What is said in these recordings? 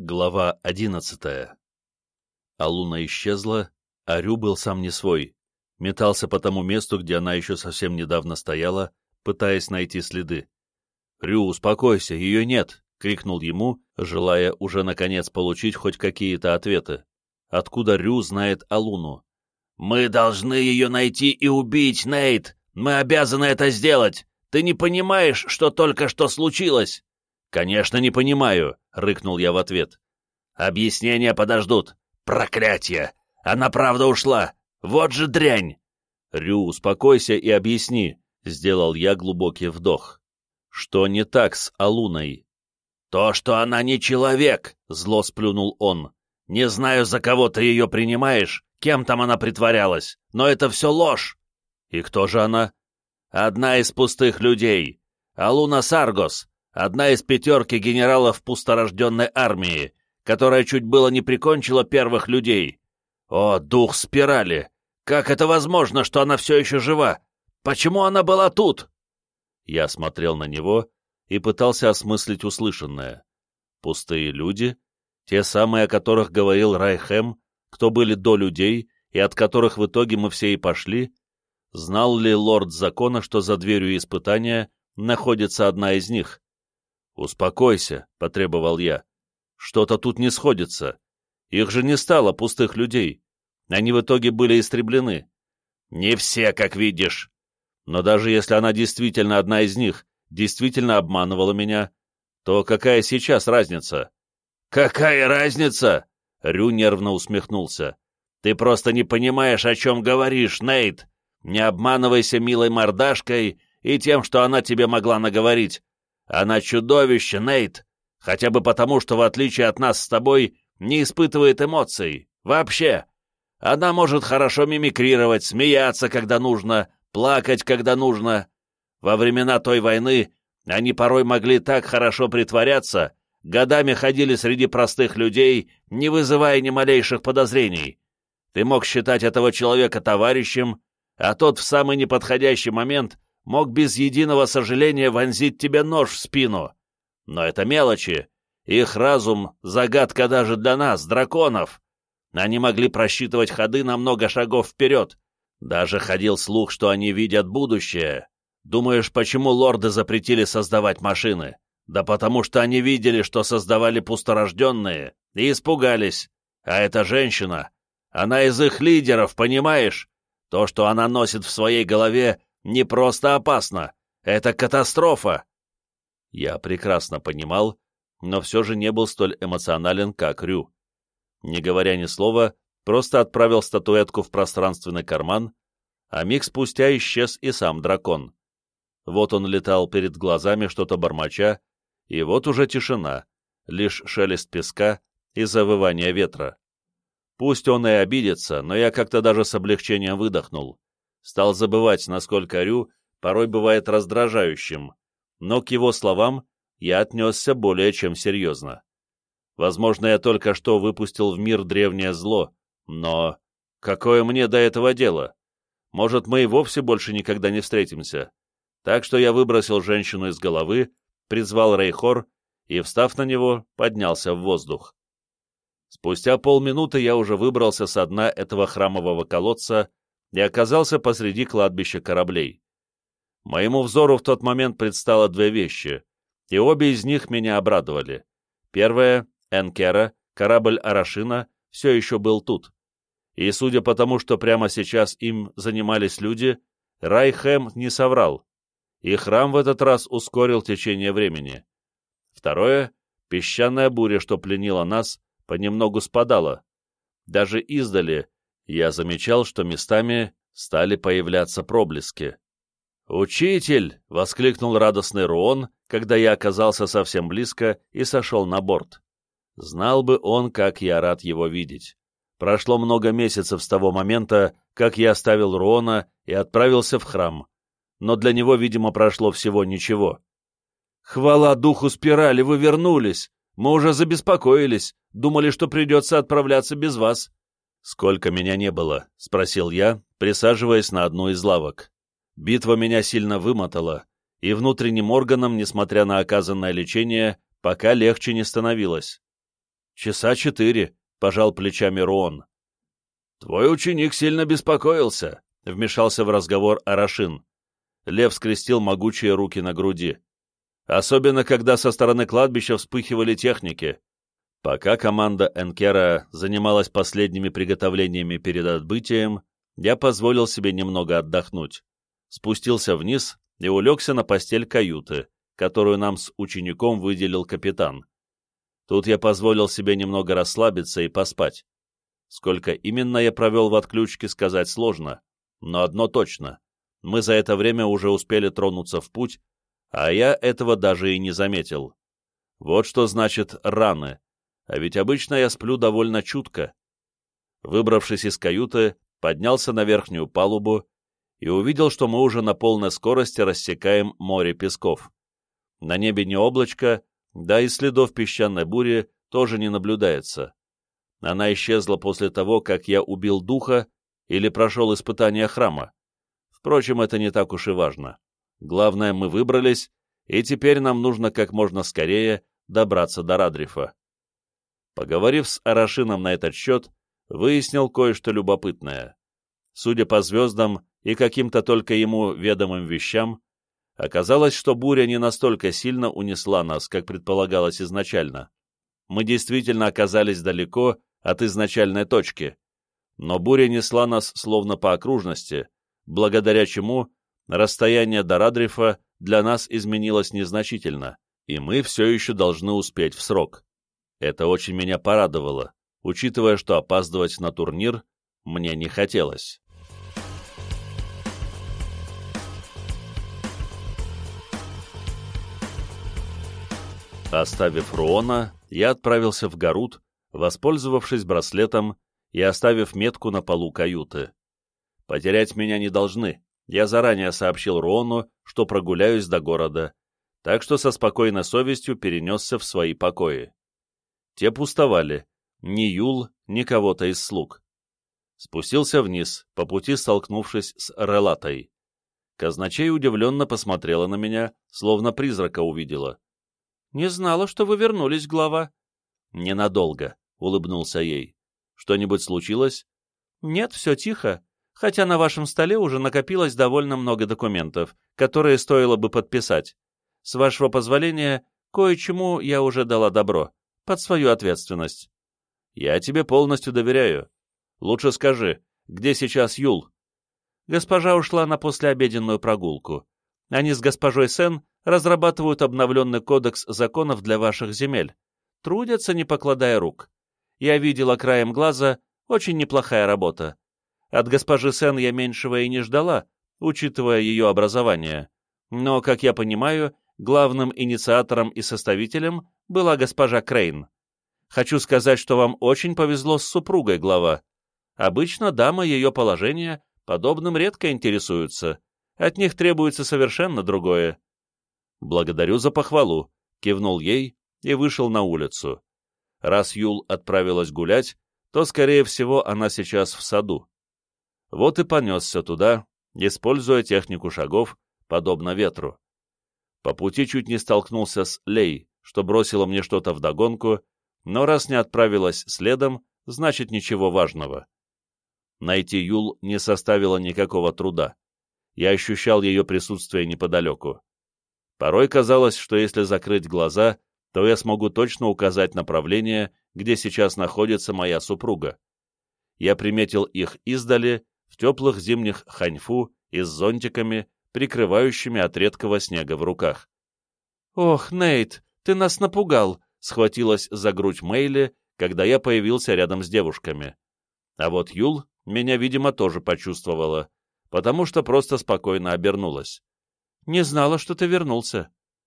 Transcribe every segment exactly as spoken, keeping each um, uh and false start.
Глава одиннадцатая. Алуна исчезла, а Рю был сам не свой. Метался по тому месту, где она еще совсем недавно стояла, пытаясь найти следы. «Рю, успокойся, ее нет!» — крикнул ему, желая уже наконец получить хоть какие-то ответы. Откуда Рю знает Алуну? «Мы должны ее найти и убить, Нейт! Мы обязаны это сделать! Ты не понимаешь, что только что случилось?» «Конечно, не понимаю», — рыкнул я в ответ. «Объяснения подождут. Проклятье! Она правда ушла! Вот же дрянь!» «Рю, успокойся и объясни», — сделал я глубокий вдох. «Что не так с Алуной?» «То, что она не человек», — зло сплюнул он. «Не знаю, за кого ты ее принимаешь, кем там она притворялась, но это все ложь». «И кто же она?» «Одна из пустых людей. Алуна Саргос, одна из пятерки генералов пусторожденной армии, которая чуть было не прикончила первых людей. О, дух спирали! Как это возможно, что она все еще жива? Почему она была тут?» Я смотрел на него и пытался осмыслить услышанное. Пустые люди, те самые, о которых говорил Райхэм, кто были до людей и от которых в итоге мы все и пошли. Знал ли лорд закона, что за дверью испытания находится одна из них? «Успокойся», — потребовал я. «Что-то тут не сходится. Их же не стало, пустых людей. Они в итоге были истреблены». «Не все, как видишь». «Но даже если она действительно одна из них, действительно обманывала меня, то какая сейчас разница?» «Какая разница?» — Рю нервно усмехнулся. «Ты просто не понимаешь, о чем говоришь, Нейт. Не обманывайся милой мордашкой и тем, что она тебе могла наговорить. Она чудовище, Нейт, хотя бы потому, что, в отличие от нас с тобой, не испытывает эмоций. Вообще. Она может хорошо мимикрировать, смеяться, когда нужно, плакать, когда нужно. Во времена той войны они порой могли так хорошо притворяться, годами ходили среди простых людей, не вызывая ни малейших подозрений. Ты мог считать этого человека товарищем, а тот в самый неподходящий момент мог без единого сожаления вонзить тебе нож в спину. Но это мелочи. Их разум — загадка даже для нас, драконов. Они могли просчитывать ходы на много шагов вперед. Даже ходил слух, что они видят будущее. Думаешь, почему лорды запретили создавать машины? Да потому что они видели, что создавали пусторожденные, и испугались. А эта женщина, она из их лидеров, понимаешь? То, что она носит в своей голове, не просто опасно. Это катастрофа. Я прекрасно понимал, но все же не был столь эмоционален, как Рю. Не говоря ни слова, просто отправил статуэтку в пространственный карман, а миг спустя исчез и сам дракон. Вот он летал перед глазами, что-то бормоча, и вот уже тишина, лишь шелест песка и завывание ветра. Пусть он и обидится, но я как-то даже с облегчением выдохнул. Стал забывать, насколько Рю порой бывает раздражающим, но к его словам я отнесся более чем серьезно. Возможно, я только что выпустил в мир древнее зло, но какое мне до этого дело? Может, мы и вовсе больше никогда не встретимся? Так что я выбросил женщину из головы, призвал Рейхор и, встав на него, поднялся в воздух. Спустя полминуты я уже выбрался со дна этого храмового колодца и оказался посреди кладбища кораблей. Моему взору в тот момент предстало две вещи, и обе из них меня обрадовали. Первая — Энкера, корабль Арашина, все еще был тут. И судя по тому, что прямо сейчас им занимались люди, Райхэм не соврал, и храм в этот раз ускорил течение времени. Второе — песчаная буря, что пленила нас, понемногу спадала. Даже издали я замечал, что местами стали появляться проблески. «Учитель!» — воскликнул радостный Руон, когда я оказался совсем близко и сошел на борт. Знал бы он, как я рад его видеть. Прошло много месяцев с того момента, как я оставил Руона и отправился в храм, но для него, видимо, прошло всего ничего. «Хвала духу спирали, вы вернулись! Мы уже забеспокоились, думали, что придется отправляться без вас». «Сколько меня не было?» — спросил я, присаживаясь на одну из лавок. Битва меня сильно вымотала, и внутренним органам, несмотря на оказанное лечение, пока легче не становилось. «Часа четыре», — пожал плечами Руон. «Твой ученик сильно беспокоился», — вмешался в разговор Арашин. Лев скрестил могучие руки на груди. «Особенно, когда со стороны кладбища вспыхивали техники». Пока команда Энкера занималась последними приготовлениями перед отбытием, я позволил себе немного отдохнуть. Спустился вниз и улегся на постель каюты, которую нам с учеником выделил капитан. Тут я позволил себе немного расслабиться и поспать. Сколько именно я провел в отключке, сказать сложно, но одно точно. Мы за это время уже успели тронуться в путь, а я этого даже и не заметил. Вот что значит раны, а ведь обычно я сплю довольно чутко. Выбравшись из каюты, поднялся на верхнюю палубу и увидел, что мы уже на полной скорости рассекаем море песков. На небе не облачко, да и следов песчаной бури тоже не наблюдается. Она исчезла после того, как я убил духа или прошел испытание храма. Впрочем, это не так уж и важно. Главное, мы выбрались, и теперь нам нужно как можно скорее добраться до Радрифа. Поговорив с Арашином на этот счет, выяснил кое-что любопытное. Судя по звездам и каким-то только ему ведомым вещам, оказалось, что буря не настолько сильно унесла нас, как предполагалось изначально. Мы действительно оказались далеко от изначальной точки, но буря несла нас словно по окружности, благодаря чему расстояние до Радрифа для нас изменилось незначительно, и мы все еще должны успеть в срок. Это очень меня порадовало, учитывая, что опаздывать на турнир мне не хотелось. Оставив Руона, я отправился в Гарут, воспользовавшись браслетом и оставив метку на полу каюты. Потерять меня не должны, я заранее сообщил Руону, что прогуляюсь до города, так что со спокойной совестью перенесся в свои покои. Те пустовали, ни Юл, ни кого-то из слуг. Спустился вниз, по пути столкнувшись с Релатой. Казначей удивленно посмотрела на меня, словно призрака увидела. «Не знала, что вы вернулись, глава». «Ненадолго», — улыбнулся ей. «Что-нибудь случилось?» «Нет, все тихо, хотя на вашем столе уже накопилось довольно много документов, которые стоило бы подписать. С вашего позволения, кое-чему я уже дала добро, под свою ответственность». «Я тебе полностью доверяю. Лучше скажи, где сейчас Юл?» «Госпожа ушла на послеобеденную прогулку. Они с госпожой Сен разрабатывают обновленный кодекс законов для ваших земель. Трудятся, не покладая рук. Я видела краем глаза, очень неплохая работа. От госпожи Сен я меньшего и не ждала, учитывая ее образование. Но, как я понимаю, главным инициатором и составителем была госпожа Крейн. Хочу сказать, что вам очень повезло с супругой, глава. Обычно дамы ее положения подобным редко интересуются. От них требуется совершенно другое». «Благодарю за похвалу», — кивнул ей и вышел на улицу. Раз Юл отправилась гулять, то, скорее всего, она сейчас в саду. Вот и понесся туда, используя технику шагов, подобно ветру. По пути чуть не столкнулся с Лей, что бросила мне что-то вдогонку, но раз не отправилась следом, значит ничего важного. Найти Юл не составило никакого труда. Я ощущал ее присутствие неподалеку. Порой казалось, что если закрыть глаза, то я смогу точно указать направление, где сейчас находится моя супруга. Я приметил их издали, в теплых зимних ханьфу и с зонтиками, прикрывающими от редкого снега в руках. «Ох, Нейт, ты нас напугал!» — схватилась за грудь Мэйли, когда я появился рядом с девушками. А вот Юл меня, видимо, тоже почувствовала, потому что просто спокойно обернулась. «Не знала, что ты вернулся».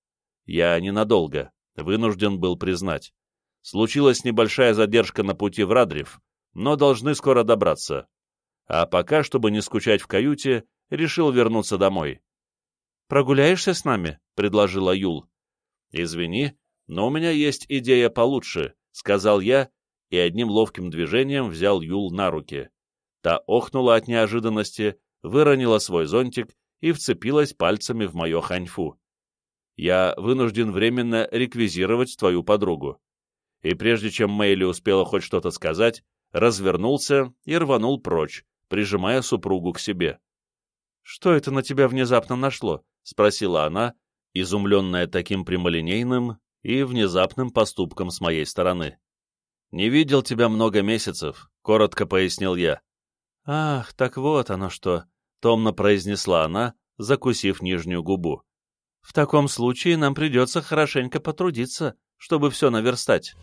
Я ненадолго, вынужден был признать. Случилась небольшая задержка на пути в Радриф, но должны скоро добраться. А пока, чтобы не скучать в каюте, решил вернуться домой. «Прогуляешься с нами?» — предложила Юл. «Извини, но у меня есть идея получше», — сказал я, и одним ловким движением взял Юл на руки. Та охнула от неожиданности, выронила свой зонтик и вцепилась пальцами в мое ханьфу. «Я вынужден временно реквизировать твою подругу. и прежде чем Мэйли успела хоть что-то сказать, развернулся и рванул прочь, прижимая супругу к себе. «Что это на тебя внезапно нашло?» — спросила она, изумленная таким прямолинейным и внезапным поступком с моей стороны. «Не видел тебя много месяцев», — коротко пояснил я. «Ах, так вот оно что», — томно произнесла она, закусив нижнюю губу. «В таком случае нам придется хорошенько потрудиться, чтобы все наверстать».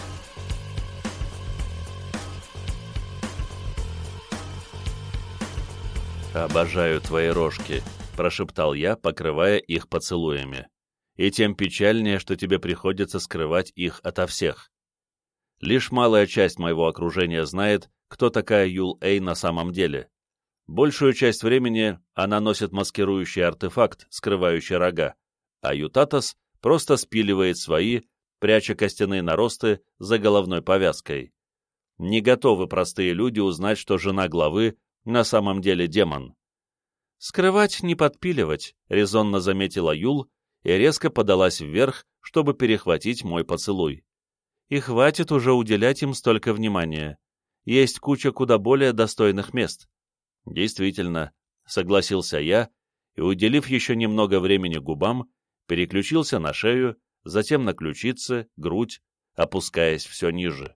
«Обожаю твои рожки», — прошептал я, покрывая их поцелуями. «И тем печальнее, что тебе приходится скрывать их ото всех. Лишь малая часть моего окружения знает, кто такая Юл Эй на самом деле. Большую часть времени она носит маскирующий артефакт, скрывающий рога, а Ютатос просто спиливает свои, пряча костяные наросты за головной повязкой. Не готовы простые люди узнать, что жена главы на самом деле демон. «Скрывать, не подпиливать», — резонно заметила Юл и резко подалась вверх, чтобы перехватить мой поцелуй. «И хватит уже уделять им столько внимания. Есть куча куда более достойных мест». «Действительно», — согласился я, и, уделив еще немного времени губам, переключился на шею, затем на ключицы, грудь, опускаясь все ниже.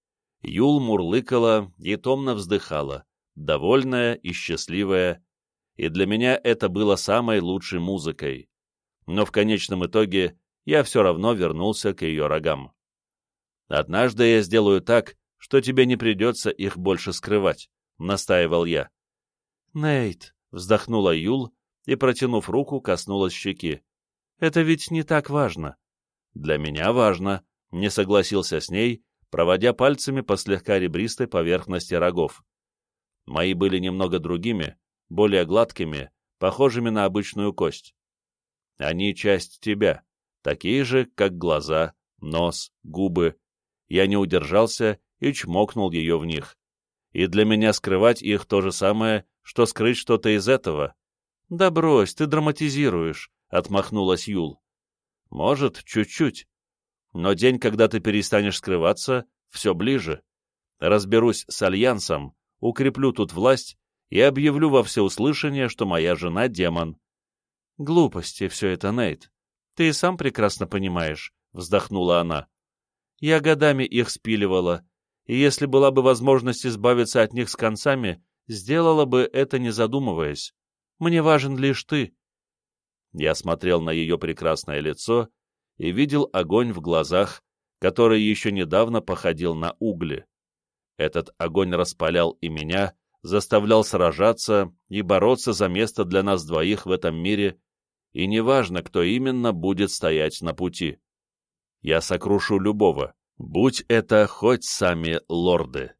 Юл мурлыкала и томно вздыхала, довольная и счастливая, и для меня это было самой лучшей музыкой. Но в конечном итоге я все равно вернулся к ее рогам. «Однажды я сделаю так, что тебе не придется их больше скрывать», — настаивал я. «Нейт», — вздохнула Юл и, протянув руку, коснулась щеки. «Это ведь не так важно». «Для меня важно», — не согласился с ней, проводя пальцами по слегка ребристой поверхности рогов. Мои были немного другими, более гладкими, похожими на обычную кость. Они часть тебя, такие же, как глаза, нос, губы. Я не удержался и чмокнул ее в них. И для меня скрывать их то же самое, что скрыть что-то из этого. «Да брось, ты драматизируешь», — отмахнулась Юл. «Может, чуть-чуть. Но день, когда ты перестанешь скрываться, все ближе. Разберусь с Альянсом, укреплю тут власть и объявлю во всеуслышание, что моя жена — демон». «Глупости все это, Нейт. Ты и сам прекрасно понимаешь», — вздохнула она. «Я годами их спиливала, и если была бы возможность избавиться от них с концами, сделала бы это, не задумываясь. Мне важен лишь ты». Я смотрел на ее прекрасное лицо и видел огонь в глазах, который еще недавно походил на угли. Этот огонь распалял и меня, заставлял сражаться и бороться за место для нас двоих в этом мире, и неважно, кто именно будет стоять на пути. Я сокрушу любого, будь это хоть сами лорды.